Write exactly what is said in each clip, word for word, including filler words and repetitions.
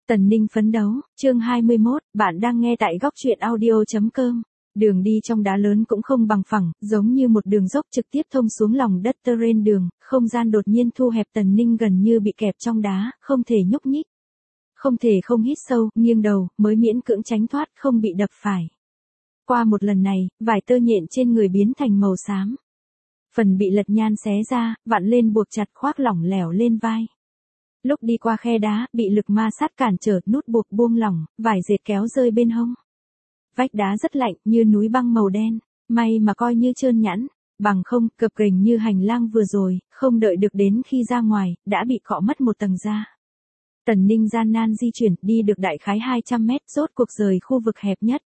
Tần Ninh phấn đấu, chương hai mươi mốt, bạn đang nghe tại góc truyện audio.com. Đường đi trong đá lớn cũng không bằng phẳng, giống như một đường dốc trực tiếp thông xuống lòng đất terrain đường, không gian đột nhiên thu hẹp. Tần Ninh gần như bị kẹp trong đá, không thể nhúc nhích. Không thể không hít sâu, nghiêng đầu, mới miễn cưỡng tránh thoát, không bị đập phải. Qua một lần này, vải tơ nhện trên người biến thành màu xám. Phần bị lật nhan xé ra, vặn lên buộc chặt khoác lỏng lẻo lên vai. Lúc đi qua khe đá, bị lực ma sát cản trở, nút buộc buông lỏng, vải dệt kéo rơi bên hông. Vách đá rất lạnh, như núi băng màu đen, may mà coi như trơn nhẵn, bằng không, cập ghềnh như hành lang vừa rồi, không đợi được đến khi ra ngoài, đã bị cọ mất một tầng da. Tần Ninh gian nan di chuyển, đi được đại khái hai trăm mét, rốt cuộc rời khu vực hẹp nhất.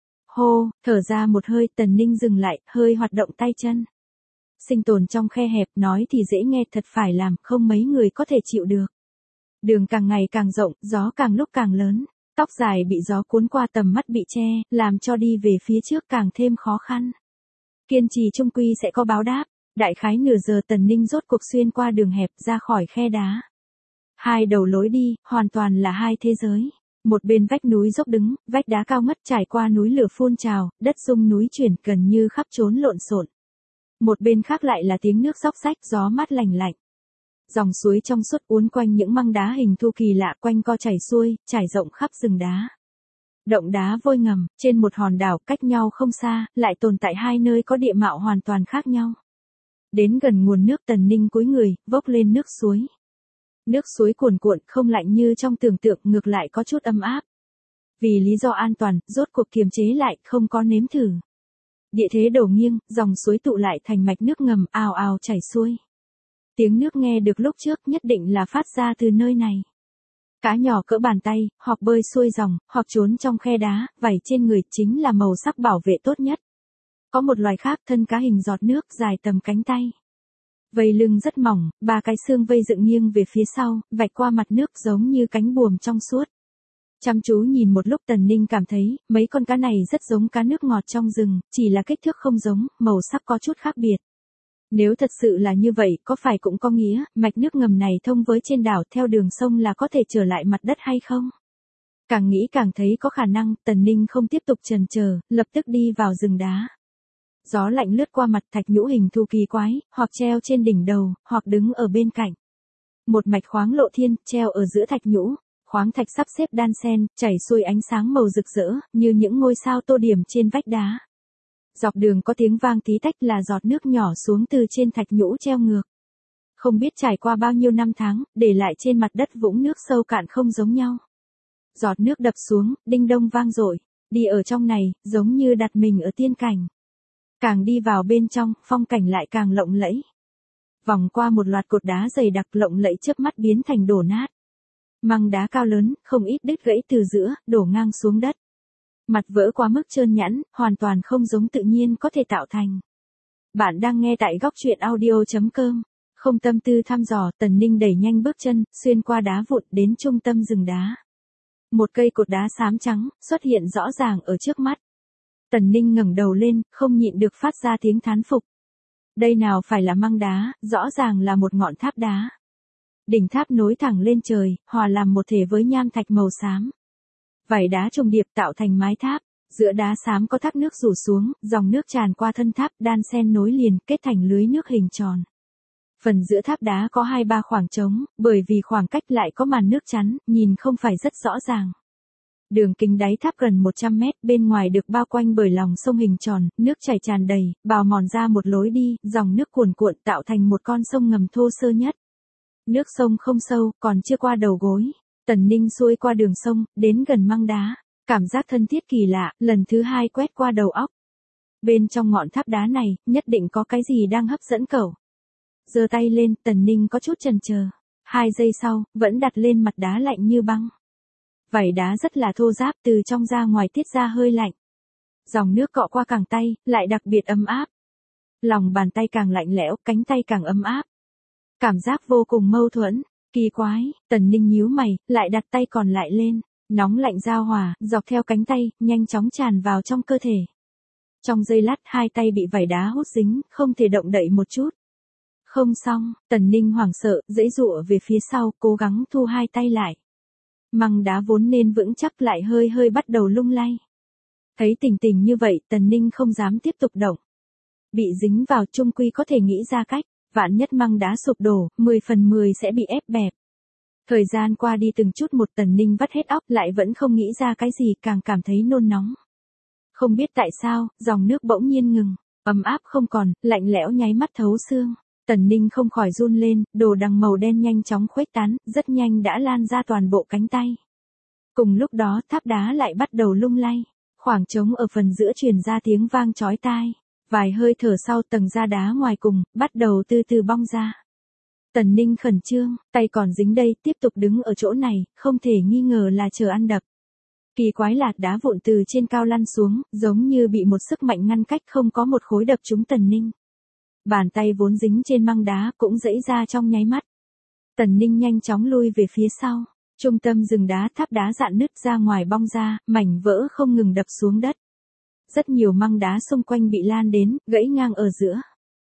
Hô, thở ra một hơi, Tần Ninh dừng lại, hơi hoạt động tay chân. Sinh tồn trong khe hẹp, nói thì dễ nghe, thật phải làm, không mấy người có thể chịu được. Đường càng ngày càng rộng, gió càng lúc càng lớn, tóc dài bị gió cuốn qua, tầm mắt bị che, làm cho đi về phía trước càng thêm khó khăn. Kiên trì chung quy sẽ có báo đáp. Đại khái nửa giờ Tần Ninh rốt cuộc xuyên qua đường hẹp ra khỏi khe đá. Hai đầu lối đi, hoàn toàn là hai thế giới. Một bên vách núi dốc đứng, vách đá cao ngất trải qua núi lửa phun trào, đất rung núi chuyển, gần như khắp trốn lộn xộn. Một bên khác lại là tiếng nước róc rách, gió mát lành lạnh. Dòng suối trong suốt uốn quanh những măng đá hình thu kỳ lạ, quanh co chảy xuôi, trải rộng khắp rừng đá. Động đá vôi ngầm, trên một hòn đảo cách nhau không xa, lại tồn tại hai nơi có địa mạo hoàn toàn khác nhau. Đến gần nguồn nước, Tần Ninh cúi người, vốc lên nước suối. Nước suối cuồn cuộn, không lạnh như trong tưởng tượng, ngược lại có chút ấm áp. Vì lý do an toàn, rốt cuộc kiềm chế lại, không có nếm thử. Địa thế đổ nghiêng, dòng suối tụ lại thành mạch nước ngầm, ào ào chảy xuôi. Tiếng nước nghe được lúc trước nhất định là phát ra từ nơi này. Cá nhỏ cỡ bàn tay, hoặc bơi xuôi dòng, hoặc trốn trong khe đá, vảy trên người chính là màu sắc bảo vệ tốt nhất. Có một loài khác, thân cá hình giọt nước, dài tầm cánh tay. Vây lưng rất mỏng, ba cái xương vây dựng nghiêng về phía sau, vạch qua mặt nước giống như cánh buồm trong suốt. Chăm chú nhìn một lúc, Tần Ninh cảm thấy, mấy con cá này rất giống cá nước ngọt trong rừng, chỉ là kích thước không giống, màu sắc có chút khác biệt. Nếu thật sự là như vậy, có phải cũng có nghĩa, mạch nước ngầm này thông với trên đảo theo đường sông là có thể trở lại mặt đất hay không? Càng nghĩ càng thấy có khả năng, Tần Ninh không tiếp tục chần chờ, lập tức đi vào rừng đá. Gió lạnh lướt qua mặt, thạch nhũ hình thù kỳ quái, hoặc treo trên đỉnh đầu, hoặc đứng ở bên cạnh. Một mạch khoáng lộ thiên, treo ở giữa thạch nhũ, khoáng thạch sắp xếp đan xen, chảy xuôi ánh sáng màu rực rỡ, như những ngôi sao tô điểm trên vách đá. Dọc đường có tiếng vang tí tách, là giọt nước nhỏ xuống từ trên thạch nhũ treo ngược. Không biết trải qua bao nhiêu năm tháng, để lại trên mặt đất vũng nước sâu cạn không giống nhau. Giọt nước đập xuống, đinh đông vang dội, đi ở trong này, giống như đặt mình ở tiên cảnh. Càng đi vào bên trong, phong cảnh lại càng lộng lẫy. Vòng qua một loạt cột đá dày đặc, lộng lẫy chớp mắt biến thành đổ nát. Măng đá cao lớn, không ít đứt gãy từ giữa, đổ ngang xuống đất. Mặt vỡ quá mức trơn nhẵn, hoàn toàn không giống tự nhiên có thể tạo thành. Bạn đang nghe tại góc truyện audio.com. Không tâm tư thăm dò, Tần Ninh đẩy nhanh bước chân, xuyên qua đá vụn đến trung tâm rừng đá. Một cây cột đá xám trắng, xuất hiện rõ ràng ở trước mắt. Tần Ninh ngẩng đầu lên, không nhịn được phát ra tiếng thán phục. Đây nào phải là măng đá, rõ ràng là một ngọn tháp đá. Đỉnh tháp nối thẳng lên trời, hòa làm một thể với nham thạch màu xám. Vảy đá trùng điệp tạo thành mái tháp, giữa đá xám có thác nước rủ xuống, dòng nước tràn qua thân tháp, đan xen nối liền, kết thành lưới nước hình tròn. Phần giữa tháp đá có hai ba khoảng trống, bởi vì khoảng cách lại có màn nước chắn, nhìn không phải rất rõ ràng. Đường kính đáy tháp gần một trăm mét, bên ngoài được bao quanh bởi lòng sông hình tròn, nước chảy tràn đầy, bào mòn ra một lối đi, dòng nước cuồn cuộn tạo thành một con sông ngầm thô sơ nhất. Nước sông không sâu, còn chưa qua đầu gối. Tần Ninh xuôi qua đường sông, đến gần măng đá, cảm giác thân thiết kỳ lạ, lần thứ hai quét qua đầu óc. Bên trong ngọn tháp đá này, nhất định có cái gì đang hấp dẫn cậu. Giơ tay lên, Tần Ninh có chút chần chờ. Hai giây sau, vẫn đặt lên mặt đá lạnh như băng. Vảy đá rất là thô ráp, từ trong ra ngoài tiết ra hơi lạnh. Dòng nước cọ qua cẳng tay, lại đặc biệt ấm áp. Lòng bàn tay càng lạnh lẽo, cánh tay càng ấm áp. Cảm giác vô cùng mâu thuẫn. Kỳ quái, Tần Ninh nhíu mày, lại đặt tay còn lại lên, nóng lạnh giao hòa, dọc theo cánh tay, nhanh chóng tràn vào trong cơ thể. Trong giây lát, hai tay bị vảy đá hút dính, không thể động đậy một chút. Không xong, Tần Ninh hoảng sợ, giãy giụa về phía sau, cố gắng thu hai tay lại. Măng đá vốn nên vững chắc lại hơi hơi bắt đầu lung lay. Thấy tình tình như vậy, Tần Ninh không dám tiếp tục động. Bị dính vào chung quy có thể nghĩ ra cách, vạn nhất măng đá sụp đổ, mười phần mười sẽ bị ép bẹp. Thời gian qua đi từng chút một, Tần Ninh vắt hết óc lại vẫn không nghĩ ra cái gì, càng cảm thấy nôn nóng. Không biết tại sao, dòng nước bỗng nhiên ngừng, ấm áp không còn, lạnh lẽo nháy mắt thấu xương. Tần Ninh không khỏi run lên, đồ đằng màu đen nhanh chóng khuếch tán, rất nhanh đã lan ra toàn bộ cánh tay. Cùng lúc đó tháp đá lại bắt đầu lung lay, khoảng trống ở phần giữa truyền ra tiếng vang chói tai. Vài hơi thở sau, tầng da đá ngoài cùng bắt đầu từ từ bong ra. Tần Ninh khẩn trương, tay còn dính đây, tiếp tục đứng ở chỗ này, không thể nghi ngờ là chờ ăn đập. Kỳ quái là đá vụn từ trên cao lăn xuống, giống như bị một sức mạnh ngăn cách, không có một khối đập trúng Tần Ninh. Bàn tay vốn dính trên măng đá cũng giãy ra trong nháy mắt. Tần Ninh nhanh chóng lui về phía sau. Trung tâm rừng đá, tháp đá rạn nứt ra ngoài bong ra, mảnh vỡ không ngừng đập xuống đất. Rất nhiều măng đá xung quanh bị lan đến, gãy ngang ở giữa.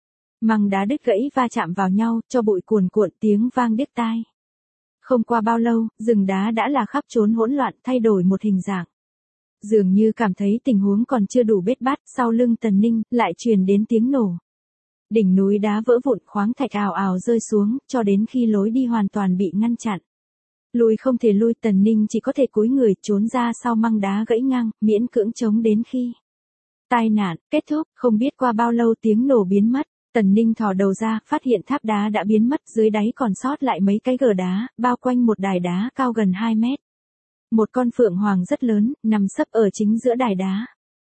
Măng đá đứt gãy va chạm vào nhau, cho bụi cuồn cuộn, tiếng vang điếc tai. Không qua bao lâu, rừng đá đã là khắp trốn hỗn loạn, thay đổi một hình dạng. Dường như cảm thấy tình huống còn chưa đủ bết bát, sau lưng Tần Ninh lại truyền đến tiếng nổ. Đỉnh núi đá vỡ vụn, khoáng thạch ào ào rơi xuống, cho đến khi lối đi hoàn toàn bị ngăn chặn. Lùi không thể lui, Tần Ninh chỉ có thể cúi người trốn ra sau măng đá gãy ngang, miễn cưỡng chống đến khi tai nạn kết thúc. Không biết qua bao lâu tiếng nổ biến mất, Tần Ninh thò đầu ra, phát hiện tháp đá đã biến mất, dưới đáy còn sót lại mấy cái gờ đá, bao quanh một đài đá cao gần hai mét. Một con phượng hoàng rất lớn, nằm sấp ở chính giữa đài đá.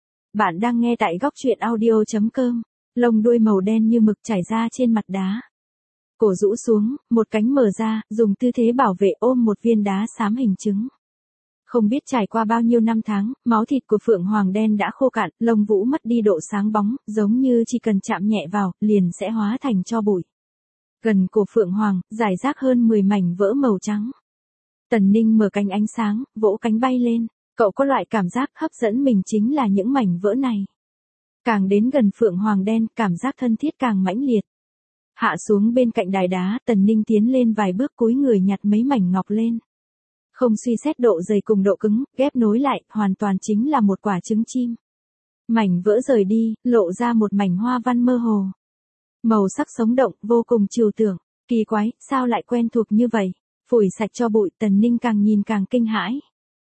Bạn đang nghe tại góc truyện audio chấm com, lông đuôi màu đen như mực trải ra trên mặt đá. Cổ rũ xuống, một cánh mở ra, dùng tư thế bảo vệ ôm một viên đá xám hình trứng. Không biết trải qua bao nhiêu năm tháng, máu thịt của phượng hoàng đen đã khô cạn, lông vũ mất đi độ sáng bóng, giống như chỉ cần chạm nhẹ vào, liền sẽ hóa thành tro bụi. Gần cổ phượng hoàng, rải rác hơn mười mảnh vỡ màu trắng. Tần Ninh mở cánh ánh sáng, vỗ cánh bay lên, cậu có loại cảm giác hấp dẫn mình chính là những mảnh vỡ này. Càng đến gần phượng hoàng đen, cảm giác thân thiết càng mãnh liệt. Hạ xuống bên cạnh đài đá, Tần Ninh tiến lên vài bước, cúi người nhặt mấy mảnh ngọc lên. Không suy xét độ dày cùng độ cứng, ghép nối lại, hoàn toàn chính là một quả trứng chim. Mảnh vỡ rời đi, lộ ra một mảnh hoa văn mơ hồ. Màu sắc sống động, vô cùng trừu tượng. Kỳ quái, sao lại quen thuộc như vậy? Phủi sạch cho bụi, Tần Ninh càng nhìn càng kinh hãi.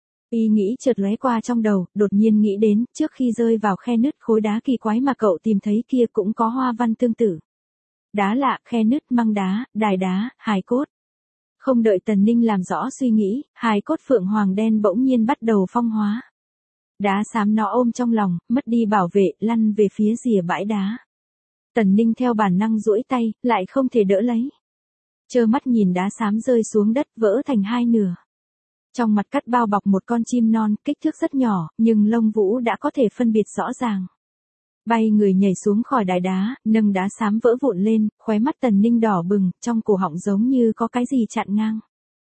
Ý nghĩ chợt lóe qua trong đầu, đột nhiên nghĩ đến, trước khi rơi vào khe nứt, khối đá kỳ quái mà cậu tìm thấy kia cũng có hoa văn tương tự. Đá lạ, khe nứt, măng đá, đài đá, hài cốt. Không đợi Tần Ninh làm rõ suy nghĩ, hài cốt phượng hoàng đen bỗng nhiên bắt đầu phong hóa. Đá xám nó ôm trong lòng, mất đi bảo vệ, lăn về phía rìa bãi đá. Tần Ninh theo bản năng duỗi tay, lại không thể đỡ lấy. Trơ mắt nhìn đá xám rơi xuống đất, vỡ thành hai nửa. Trong mặt cắt bao bọc một con chim non, kích thước rất nhỏ, nhưng lông vũ đã có thể phân biệt rõ ràng. Bay người nhảy xuống khỏi đài đá, nâng đá xám vỡ vụn lên, khóe mắt Tần Ninh đỏ bừng, trong cổ họng giống như có cái gì chặn ngang.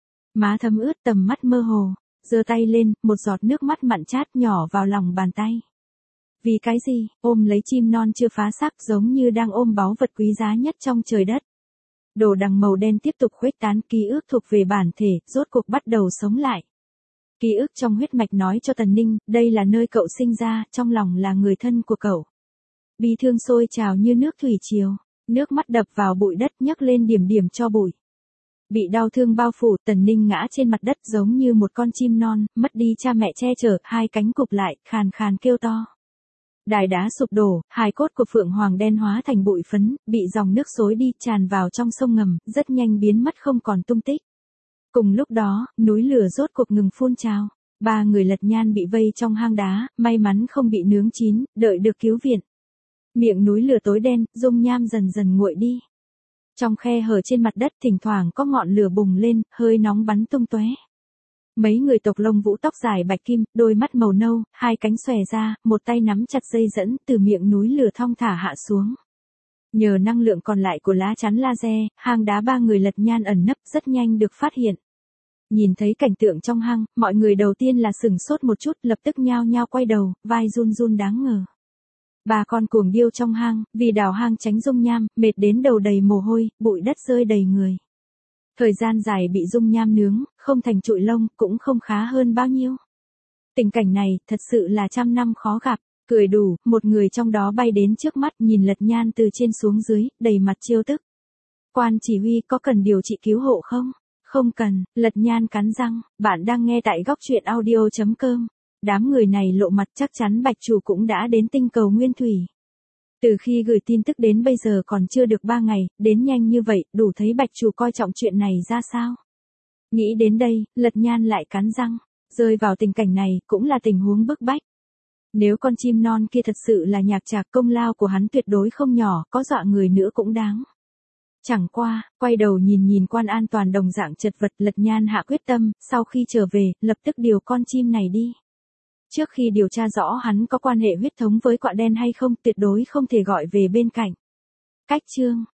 Má thấm ướt, tầm mắt mơ hồ, giơ tay lên, một giọt nước mắt mặn chát nhỏ vào lòng bàn tay. Vì cái gì, ôm lấy chim non chưa phá xác, giống như đang ôm báu vật quý giá nhất trong trời đất. Đồ đằng màu đen tiếp tục khuếch tán, ký ức thuộc về bản thể, rốt cuộc bắt đầu sống lại. Ký ức trong huyết mạch nói cho Tần Ninh, đây là nơi cậu sinh ra, trong lòng là người thân của cậu. Bi thương sôi trào như nước thủy triều, nước mắt đập vào bụi đất, nhấc lên điểm điểm cho bụi. Bị đau thương bao phủ, Tần Ninh ngã trên mặt đất giống như một con chim non, mất đi cha mẹ che chở, hai cánh cụp lại, khàn khàn kêu to. Đài đá sụp đổ, hài cốt của phượng hoàng đen hóa thành bụi phấn, bị dòng nước xối đi, tràn vào trong sông ngầm, rất nhanh biến mất không còn tung tích. Cùng lúc đó, núi lửa rốt cuộc ngừng phun trào. Ba người lật nhan bị vây trong hang đá, may mắn không bị nướng chín, đợi được cứu viện. Miệng núi lửa tối đen, dung nham dần dần nguội đi. Trong khe hở trên mặt đất thỉnh thoảng có ngọn lửa bùng lên, hơi nóng bắn tung tóe. Mấy người tộc lông vũ tóc dài bạch kim, đôi mắt màu nâu, hai cánh xòe ra, một tay nắm chặt dây dẫn, từ miệng núi lửa thong thả hạ xuống. Nhờ năng lượng còn lại của lá chắn laser, hang đá ba người lật nhan ẩn nấp rất nhanh được phát hiện. Nhìn thấy cảnh tượng trong hang, mọi người đầu tiên là sửng sốt một chút, lập tức nhao nhao quay đầu, vai run run đáng ngờ. Ba con cuồng điêu trong hang, vì đào hang tránh dung nham, mệt đến đầu đầy mồ hôi, bụi đất rơi đầy người. Thời gian dài bị dung nham nướng, không thành trụi lông, cũng không khá hơn bao nhiêu. Tình cảnh này, thật sự là trăm năm khó gặp. Cười đủ, một người trong đó bay đến trước mắt nhìn Lật Nhan từ trên xuống dưới, đầy mặt trêu tức. Quan chỉ huy có cần điều trị cứu hộ không? Không cần, Lật Nhan cắn răng, bạn đang nghe tại góc truyện audio.com. Đám người này lộ mặt chắc chắn Bạch Chủ cũng đã đến tinh cầu Nguyên Thủy. Từ khi gửi tin tức đến bây giờ còn chưa được ba ngày, đến nhanh như vậy, đủ thấy Bạch Chủ coi trọng chuyện này ra sao. Nghĩ đến đây, Lật Nhan lại cắn răng, rơi vào tình cảnh này cũng là tình huống bức bách. Nếu con chim non kia thật sự là Nhạc Trạc, công lao của hắn tuyệt đối không nhỏ, có dọa người nữa cũng đáng. Chẳng qua, quay đầu nhìn nhìn quan an toàn đồng dạng chật vật, Lật Nhan hạ quyết tâm, sau khi trở về, lập tức điều con chim này đi. Trước khi điều tra rõ hắn có quan hệ huyết thống với quạ đen hay không, tuyệt đối không thể gọi về bên cạnh. Cách chương